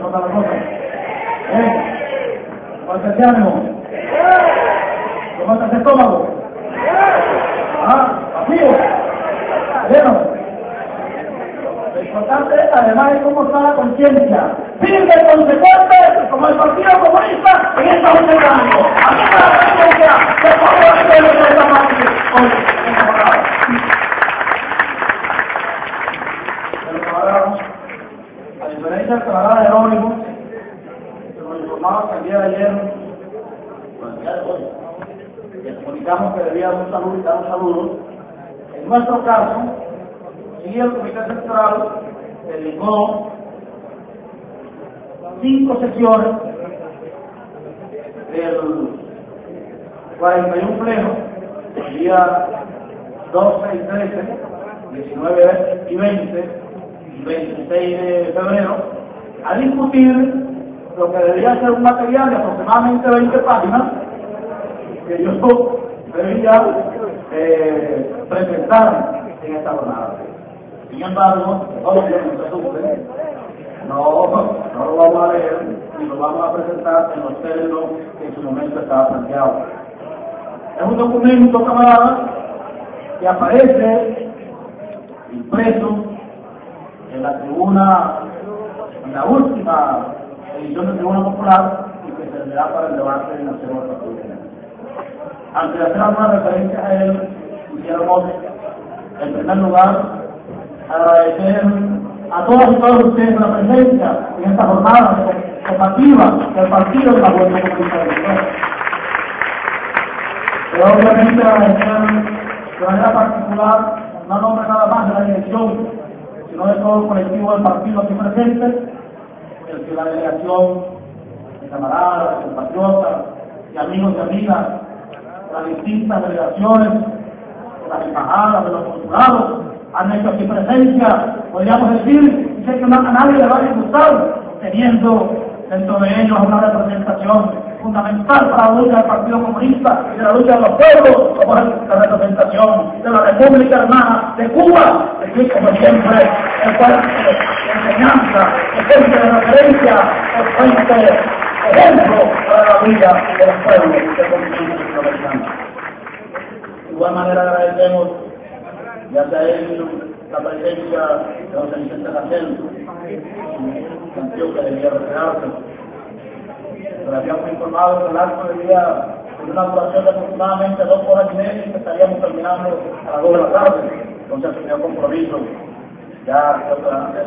está la cosa? ¿Cómo está ese ánimo? ¿Cómo está ese estómago? ¿Vacío? Bueno, lo importante además es cómo está la conciencia. Firme, consecuente, como el Partido Comunista en esta junta de años. Aquí está la conciencia de todo el pueblo de esta parte. Hoy, en la palabra. Pero camarada, a diferencia del camarada Jerónimo, que nos informaba que el día de ayer, bueno, el día de hoy, le comunicamos que debía dar un saludo y dar un saludo. En nuestro caso, sí, el Comité Central dedicó 5 sesiones del 41 pleno, el día 12 y 13, 19 y 20 y 26 de febrero, a discutir lo que debería ser un material de aproximadamente 20 páginas que yo debería presentar en esta jornada. Sin embargo, no lo vamos a leer y lo vamos a presentar en los términos que en su momento estaba planteado. Es un documento, camarada, que aparece impreso en la tribuna, en la última edición de Tribuna Popular y que servirá para el debate en la segunda tribuna. Antes de hacer algunas referencias a él, quisiéramos, en primer lugar, agradecer a todos y todas ustedes la presencia en esta jornada combativa del Partido de la Vuelta Comunitaria. Pero obviamente agradecer de manera particular, no a nombre nada más de la dirección, sino de todo el colectivo del partido aquí presente, el que la delegación de camaradas, compatriotas y amigos y amigas, las distintas delegaciones, las embajadas, de los consulados, han hecho aquí presencia, podríamos decir, y sé que a nadie le va a disgustar, teniendo dentro de ellos una representación fundamental para la lucha del Partido Comunista y de la lucha de los pueblos, como es la representación de la República Hermana de Cuba, que como siempre el fuente de enseñanza, el fuente de referencia, el fuente de ejemplo para la vida de los pueblos del continente sudamericano. De igual manera agradecemos ya sea él la presencia de José Vicente Rangel, que debía retirarse. Pero habíamos informado que el acto debía tener una duración de aproximadamente 2 horas y media y que estaríamos terminando a las 2 de la tarde. Entonces asumió compromiso, ya creo que van a ser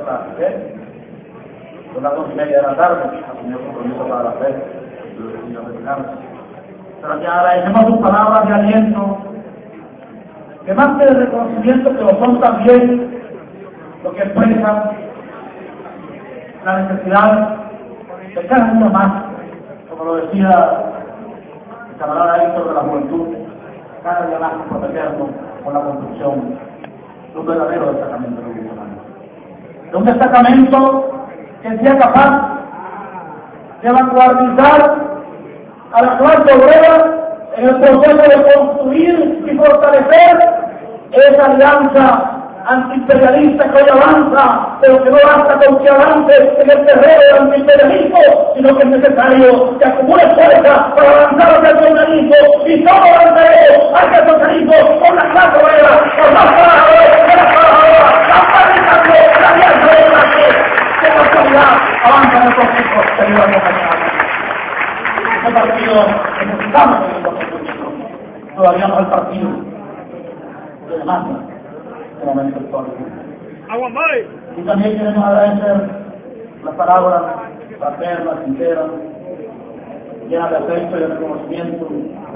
las 2 y media de la tarde, asumió compromiso para las 3 y retirarse. Pero que agradecemos sus palabras de aliento, que más que de reconocimiento, que lo son también, lo que expresa la necesidad de cada uno más, como lo decía el camarada Héctor de la Juventud, cada día más comprometernos con la construcción de un verdadero destacamento revolucionario. De un destacamento que sea capaz de vanguardizar a la clase obrera en el proceso de construir y fortalecer esa alianza antiimperialista que hoy avanza, pero que no basta con que avance en el terreno del antiimperialismo, sino que es necesario que acumule fuerza para avanzar hacia el socialismo, y todo avanzaremos hacia el socialismo con la clase obrera, con los trabajadores, con las trabajadoras, capacitando la alianza de clase, que en la actualidad avanza en el proceso de vida acompañada. Este partido necesitamos en el proceso, todavía no es el partido de demanda de momento histórico. Y también queremos agradecer las palabras fraternas, sinceras, llenas de afecto y de reconocimiento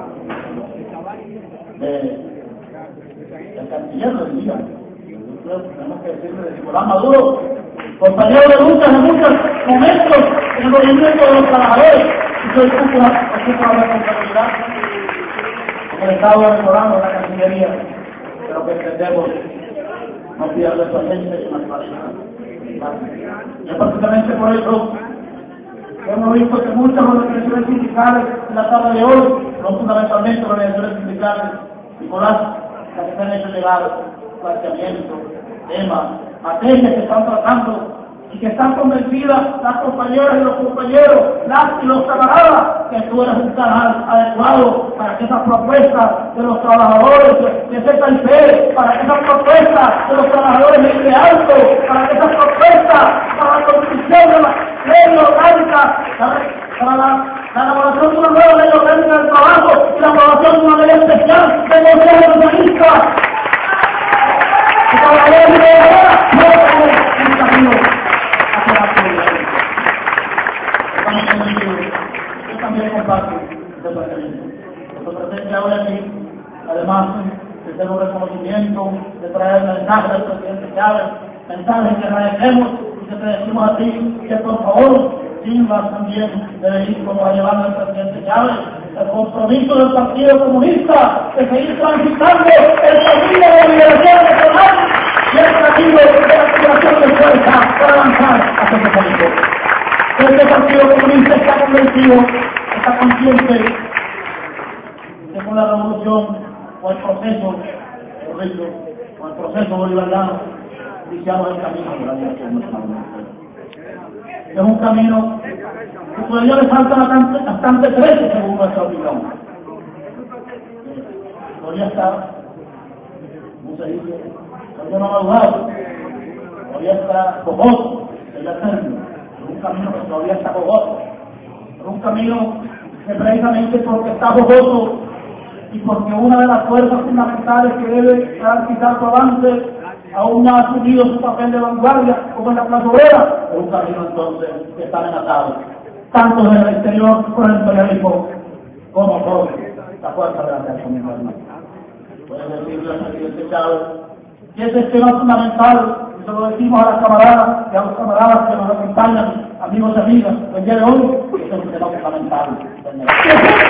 del canciller del día. Tenemos que decirle de Nicolás Maduro, compañero de lucha en muchos momentos en el movimiento de los trabajadores, y que ocupa la responsabilidad del Estado venezolano, la Cancillería, pero que entendemos no pierde su agente y naturaleza. Y es precisamente por eso que hemos visto que muchas organizaciones sindicales en la tarde de hoy, no fundamentalmente organizaciones sindicales, Nicolás, las que se han hecho llegar planteamientos, temas, materias que están tratando y que están convencidas las compañeras y los compañeros, las y los camaradas, que tú eres un canal adecuado para que esas propuestas de los trabajadores de CTIP, para que esas propuestas de los trabajadores de Río Alto, para que esas propuestas para la construcción de la ley orgánica, para la elaboración de una nueva ley orgánica del trabajo y la aprobación de una ley especial de negociación socialista. Los trabajadores de ahora no tenemos un camino hacia la actualidad. Estamos convencidos. Yo también comparto ese planteamiento. Nuestro presente ahora aquí, además de tener un reconocimiento, de traer mensajes del presidente Chávez, mensajes que agradecemos y que te decimos a ti que por favor sirvas también de ir como va llevando el presidente Chávez, el compromiso del Partido Comunista de seguir transitando el camino de la liberación nacional y el camino de la activación de fuerza para avanzar hacia ese camino. Este Partido Comunista está convencido, está consciente que con la revolución o el proceso, con el proceso bolivariano, iniciamos el camino de la liberación nacional. Es un camino que todavía le faltan bastante trecho según nuestra opinión. Todavía está, ¿cómo se dice? Todavía no ha madurado, todavía está cojoso, es un camino que todavía está cojoso, es un camino que precisamente porque está cojoso y porque una de las fuerzas fundamentales que debe garantizar su avance aún no ha asumido su papel de vanguardia como en la clase obrera, es un camino entonces que está amenazado, tanto desde el exterior por el imperialismo como por la fuerza de la reacción interna. Puedo decirle al presidente Chávez que ese es tema fundamental, y se lo decimos a las camaradas y a los camaradas que nos acompañan, amigos y amigas, el día de hoy, que es un tema fundamental.